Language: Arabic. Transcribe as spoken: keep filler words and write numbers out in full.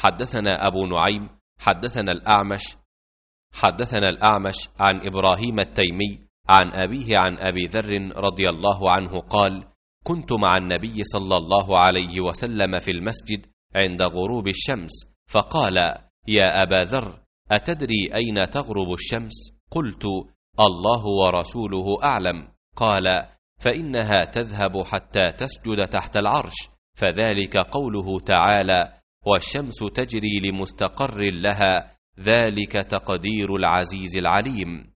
حدثنا أبو نعيم حدثنا الأعمش حدثنا الأعمش عن إبراهيم التيمي عن أبيه عن أبي ذر رضي الله عنه قال: كنت مع النبي صلى الله عليه وسلم في المسجد عند غروب الشمس، فقال: يا أبا ذر، أتدري أين تغرب الشمس؟ قلت: الله ورسوله أعلم. قال: فإنها تذهب حتى تسجد تحت العرش، فذلك قوله تعالى: والشمس تجري لمستقر لها، ذلك تقدير العزيز العليم.